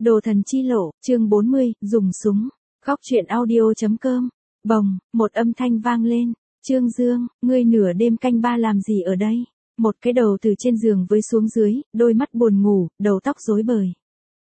Đồ thần chi lộ, chương 40, dùng súng. Góc truyện audio.com. Bồng, một âm thanh vang lên. Trương Dương, ngươi nửa đêm canh ba làm gì ở đây? Một cái đầu từ trên giường với xuống dưới, đôi mắt buồn ngủ, đầu tóc rối bời.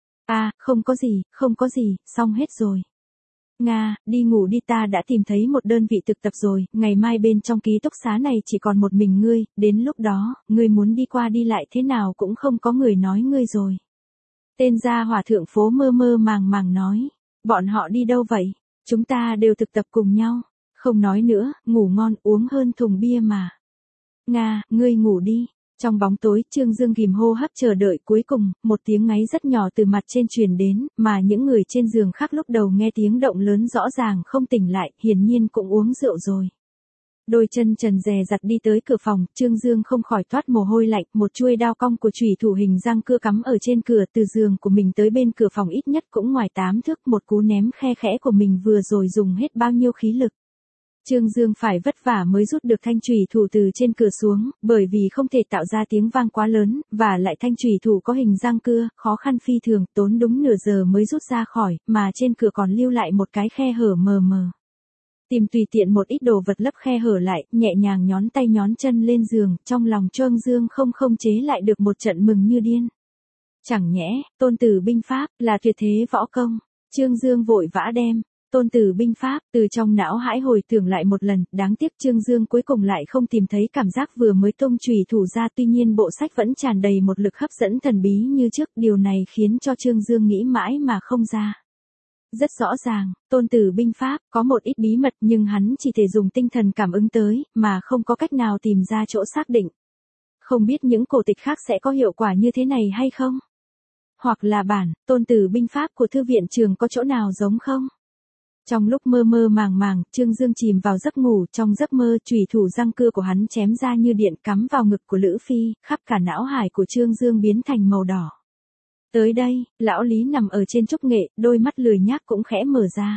Không có gì, xong hết rồi. Nga, đi ngủ đi, ta đã tìm thấy một đơn vị thực tập rồi, ngày mai bên trong ký túc xá này chỉ còn một mình ngươi, đến lúc đó, ngươi muốn đi qua đi lại thế nào cũng không có người nói ngươi rồi. Tên gia hỏa thượng phố mơ mơ màng màng nói, bọn họ đi đâu vậy? Chúng ta đều thực tập cùng nhau. Không nói nữa, ngủ ngon uống hơn thùng bia mà. Nga, ngươi ngủ đi. Trong bóng tối, Trương Dương ghim hô hấp chờ đợi, cuối cùng, một tiếng ngáy rất nhỏ từ mặt trên truyền đến, mà những người trên giường khác lúc đầu nghe tiếng động lớn rõ ràng không tỉnh lại, hiển nhiên cũng uống rượu rồi. Đôi chân trần dè dặt đi tới cửa phòng, Trương Dương không khỏi toát mồ hôi lạnh, một chuôi đao cong của chủy thủ hình răng cưa cắm ở trên cửa, từ giường của mình tới bên cửa phòng ít nhất cũng ngoài 8 thước, một cú ném khe khẽ của mình vừa rồi dùng hết bao nhiêu khí lực. Trương Dương phải vất vả mới rút được thanh chủy thủ từ trên cửa xuống, bởi vì không thể tạo ra tiếng vang quá lớn, và lại thanh chủy thủ có hình răng cưa, khó khăn phi thường, tốn đúng nửa giờ mới rút ra khỏi, mà trên cửa còn lưu lại một cái khe hở mờ mờ. Tìm tùy tiện một ít đồ vật lấp khe hở lại, nhẹ nhàng nhón tay nhón chân lên giường, trong lòng Trương Dương không chế lại được một trận mừng như điên. Chẳng nhẽ, Tôn Tử binh pháp, là tuyệt thế võ công. Trương Dương vội vã đem Tôn Tử binh pháp từ trong não hãi hồi tưởng lại một lần, đáng tiếc Trương Dương cuối cùng lại không tìm thấy cảm giác vừa mới tung chủy thủ ra, tuy nhiên bộ sách vẫn tràn đầy một lực hấp dẫn thần bí như trước, điều này khiến cho Trương Dương nghĩ mãi mà không ra. Rất rõ ràng, Tôn Tử binh pháp có một ít bí mật nhưng hắn chỉ thể dùng tinh thần cảm ứng tới, mà không có cách nào tìm ra chỗ xác định. Không biết những cổ tịch khác sẽ có hiệu quả như thế này hay không? Hoặc là bản Tôn Tử binh pháp của thư viện trường có chỗ nào giống không? Trong lúc mơ mơ màng màng, Trương Dương chìm vào giấc ngủ, trong giấc mơ, chủy thủ răng cưa của hắn chém ra như điện cắm vào ngực của Lữ Phi, khắp cả não hải của Trương Dương biến thành màu đỏ. Tới đây, lão Lý nằm ở trên trúc nghệ, đôi mắt lười nhác cũng khẽ mở ra.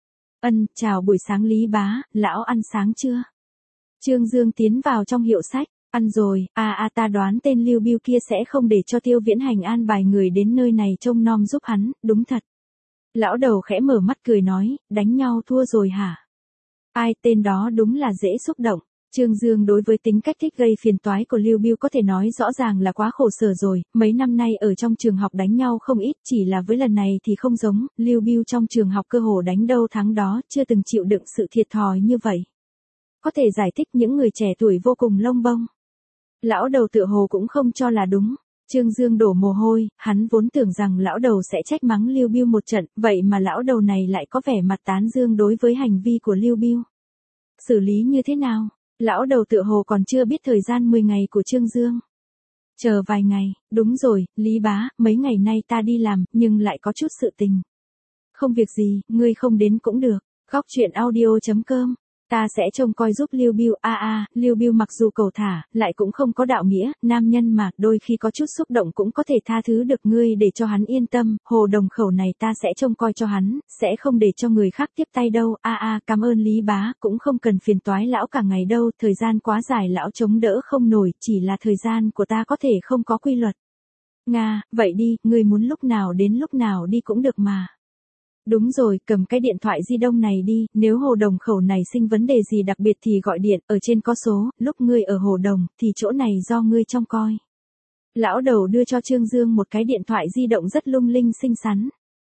Chào buổi sáng Lý bá, lão ăn sáng chưa? Trương Dương tiến vào trong hiệu sách, ăn rồi, ta đoán tên Lưu Biêu kia sẽ không để cho Tiêu Viễn Hành an bài người đến nơi này trông nom giúp hắn, đúng thật. Lão đầu khẽ mở mắt cười nói, đánh nhau thua rồi hả? Ai, tên đó đúng là dễ xúc động. Trương Dương đối với tính cách thích gây phiền toái của Lưu Biêu có thể nói rõ ràng là quá khổ sở rồi, mấy năm nay ở trong trường học đánh nhau không ít, chỉ là với lần này thì không giống, Lưu Biêu trong trường học cơ hồ đánh đâu thắng đó, chưa từng chịu đựng sự thiệt thòi như vậy. Có thể giải thích những người trẻ tuổi vô cùng lông bông. Lão đầu tựa hồ cũng không cho là đúng. Trương Dương đổ mồ hôi, hắn vốn tưởng rằng lão đầu sẽ trách mắng Lưu Biêu một trận, vậy mà lão đầu này lại có vẻ mặt tán dương đối với hành vi của Lưu Biêu. Xử lý như thế nào? Lão đầu tựa hồ còn chưa biết thời gian 10 ngày của Trương Dương. Chờ vài ngày, đúng rồi, Lý bá, mấy ngày nay ta đi làm, nhưng lại có chút sự tình. Không việc gì, ngươi không đến cũng được. Góc truyện audio.com. Ta sẽ trông coi giúp Lưu Biêu. Lưu Biêu mặc dù cầu thả, lại cũng không có đạo nghĩa, nam nhân mà, đôi khi có chút xúc động cũng có thể tha thứ được, ngươi để cho hắn yên tâm, Hồ Đồng khẩu này ta sẽ trông coi cho hắn, sẽ không để cho người khác tiếp tay đâu. Cảm ơn Lý bá, cũng không cần phiền toái lão cả ngày đâu, thời gian quá dài lão chống đỡ không nổi, chỉ là thời gian của ta có thể không có quy luật. Nga, vậy đi, ngươi muốn lúc nào đến lúc nào đi cũng được mà. Đúng rồi, cầm cái điện thoại di động này đi, nếu Hồ Đồng khẩu này sinh vấn đề gì đặc biệt thì gọi điện, ở trên có số, lúc ngươi ở Hồ Đồng, thì chỗ này do ngươi trông coi. Lão đầu đưa cho Trương Dương một cái điện thoại di động rất lung linh xinh xắn.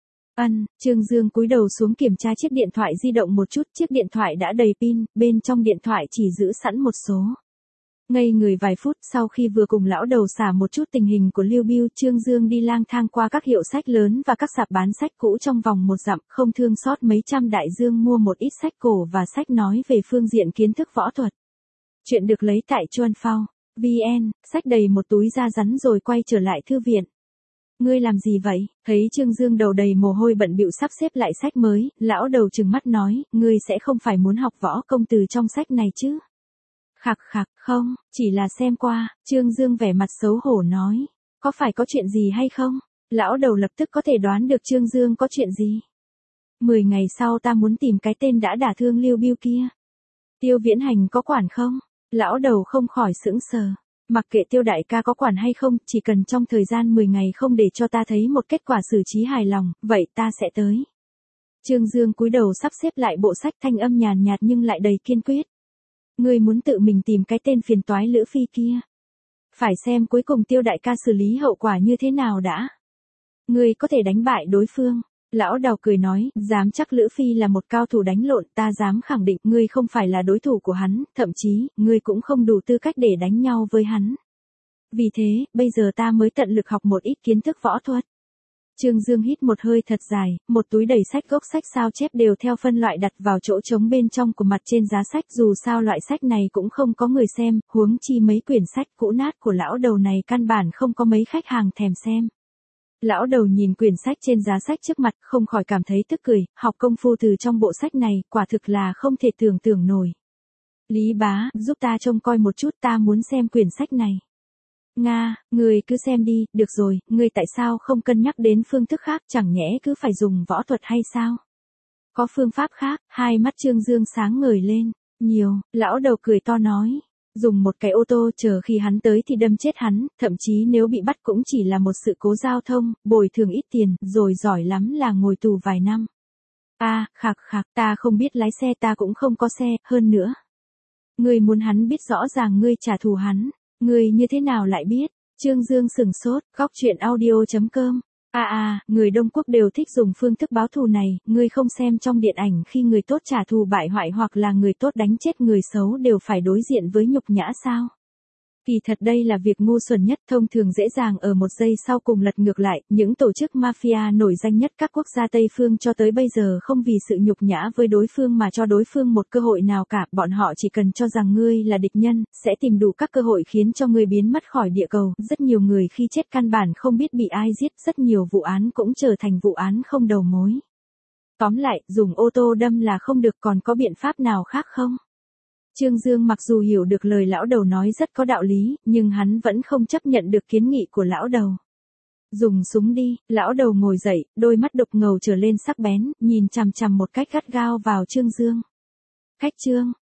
Trương Dương cúi đầu xuống kiểm tra chiếc điện thoại di động một chút, chiếc điện thoại đã đầy pin, bên trong điện thoại chỉ giữ sẵn một số. Ngây người vài phút sau khi vừa cùng lão đầu xả một chút tình hình của Lưu Biêu, Trương Dương đi lang thang qua các hiệu sách lớn và các sạp bán sách cũ trong vòng một dặm, không thương xót mấy trăm đại dương mua một ít sách cổ và sách nói về phương diện kiến thức võ thuật. Chuyện được lấy tại Chuan Phao VN, sách đầy một túi da rắn rồi quay trở lại thư viện. Ngươi làm gì vậy? Thấy Trương Dương đầu đầy mồ hôi bận bịu sắp xếp lại sách mới, lão đầu trừng mắt nói, ngươi sẽ không phải muốn học võ công từ trong sách này chứ? Khặc, không, chỉ là xem qua. Trương Dương vẻ mặt xấu hổ nói, có phải có chuyện gì hay không? Lão đầu lập tức có thể đoán được Trương Dương có chuyện gì. 10 ngày sau ta muốn tìm cái tên đã đả thương Lưu Biêu kia. Tiêu Viễn Hành có quản không? Lão đầu không khỏi sững sờ. Mặc kệ Tiêu đại ca có quản hay không, chỉ cần trong thời gian 10 ngày không để cho ta thấy một kết quả xử trí hài lòng, vậy ta sẽ tới. Trương Dương cúi đầu sắp xếp lại bộ sách, thanh âm nhàn nhạt nhưng lại đầy kiên quyết. Ngươi muốn tự mình tìm cái tên phiền toái Lữ Phi kia. Phải xem cuối cùng Tiêu đại ca xử lý hậu quả như thế nào đã. Ngươi có thể đánh bại đối phương. Lão Đào cười nói, dám chắc Lữ Phi là một cao thủ đánh lộn, ta dám khẳng định ngươi không phải là đối thủ của hắn, thậm chí, ngươi cũng không đủ tư cách để đánh nhau với hắn. Vì thế, bây giờ ta mới tận lực học một ít kiến thức võ thuật. Trương Dương hít một hơi thật dài, một túi đầy sách gốc sách sao chép đều theo phân loại đặt vào chỗ trống bên trong của mặt trên giá sách, dù sao loại sách này cũng không có người xem, huống chi mấy quyển sách cũ nát của lão đầu này căn bản không có mấy khách hàng thèm xem. Lão đầu nhìn quyển sách trên giá sách trước mặt, không khỏi cảm thấy tức cười, học công phu từ trong bộ sách này, quả thực là không thể tưởng tượng nổi. Lý bá, giúp ta trông coi một chút, ta muốn xem quyển sách này. Nga, người cứ xem đi, được rồi, người tại sao không cân nhắc đến phương thức khác, chẳng nhẽ cứ phải dùng võ thuật hay sao? Có phương pháp khác, hai mắt Trương Dương sáng ngời lên, nhiều, lão đầu cười to nói. Dùng một cái ô tô chờ khi hắn tới thì đâm chết hắn, thậm chí nếu bị bắt cũng chỉ là một sự cố giao thông, bồi thường ít tiền, rồi giỏi lắm là ngồi tù vài năm. Khạc khạc, ta không biết lái xe, ta cũng không có xe, hơn nữa. Ngươi muốn hắn biết rõ ràng ngươi trả thù hắn, ngươi như thế nào lại biết? Trương Dương sửng sốt, góc truyện audio.com. Người Đông Quốc đều thích dùng phương thức báo thù này, ngươi không xem trong điện ảnh khi người tốt trả thù bại hoại hoặc là người tốt đánh chết người xấu đều phải đối diện với nhục nhã sao? Kỳ thật đây là việc ngu xuẩn nhất, thông thường dễ dàng ở một giây sau cùng lật ngược lại, những tổ chức mafia nổi danh nhất các quốc gia Tây phương cho tới bây giờ không vì sự nhục nhã với đối phương mà cho đối phương một cơ hội nào cả, bọn họ chỉ cần cho rằng ngươi là địch nhân, sẽ tìm đủ các cơ hội khiến cho ngươi biến mất khỏi địa cầu, rất nhiều người khi chết căn bản không biết bị ai giết, rất nhiều vụ án cũng trở thành vụ án không đầu mối. Tóm lại, dùng ô tô đâm là không được, còn có biện pháp nào khác không? Trương Dương mặc dù hiểu được lời lão đầu nói rất có đạo lý, nhưng hắn vẫn không chấp nhận được kiến nghị của lão đầu. Dùng súng đi, lão đầu ngồi dậy, đôi mắt đục ngầu trở lên sắc bén, nhìn chằm chằm một cách gắt gao vào Trương Dương. Khách Trương,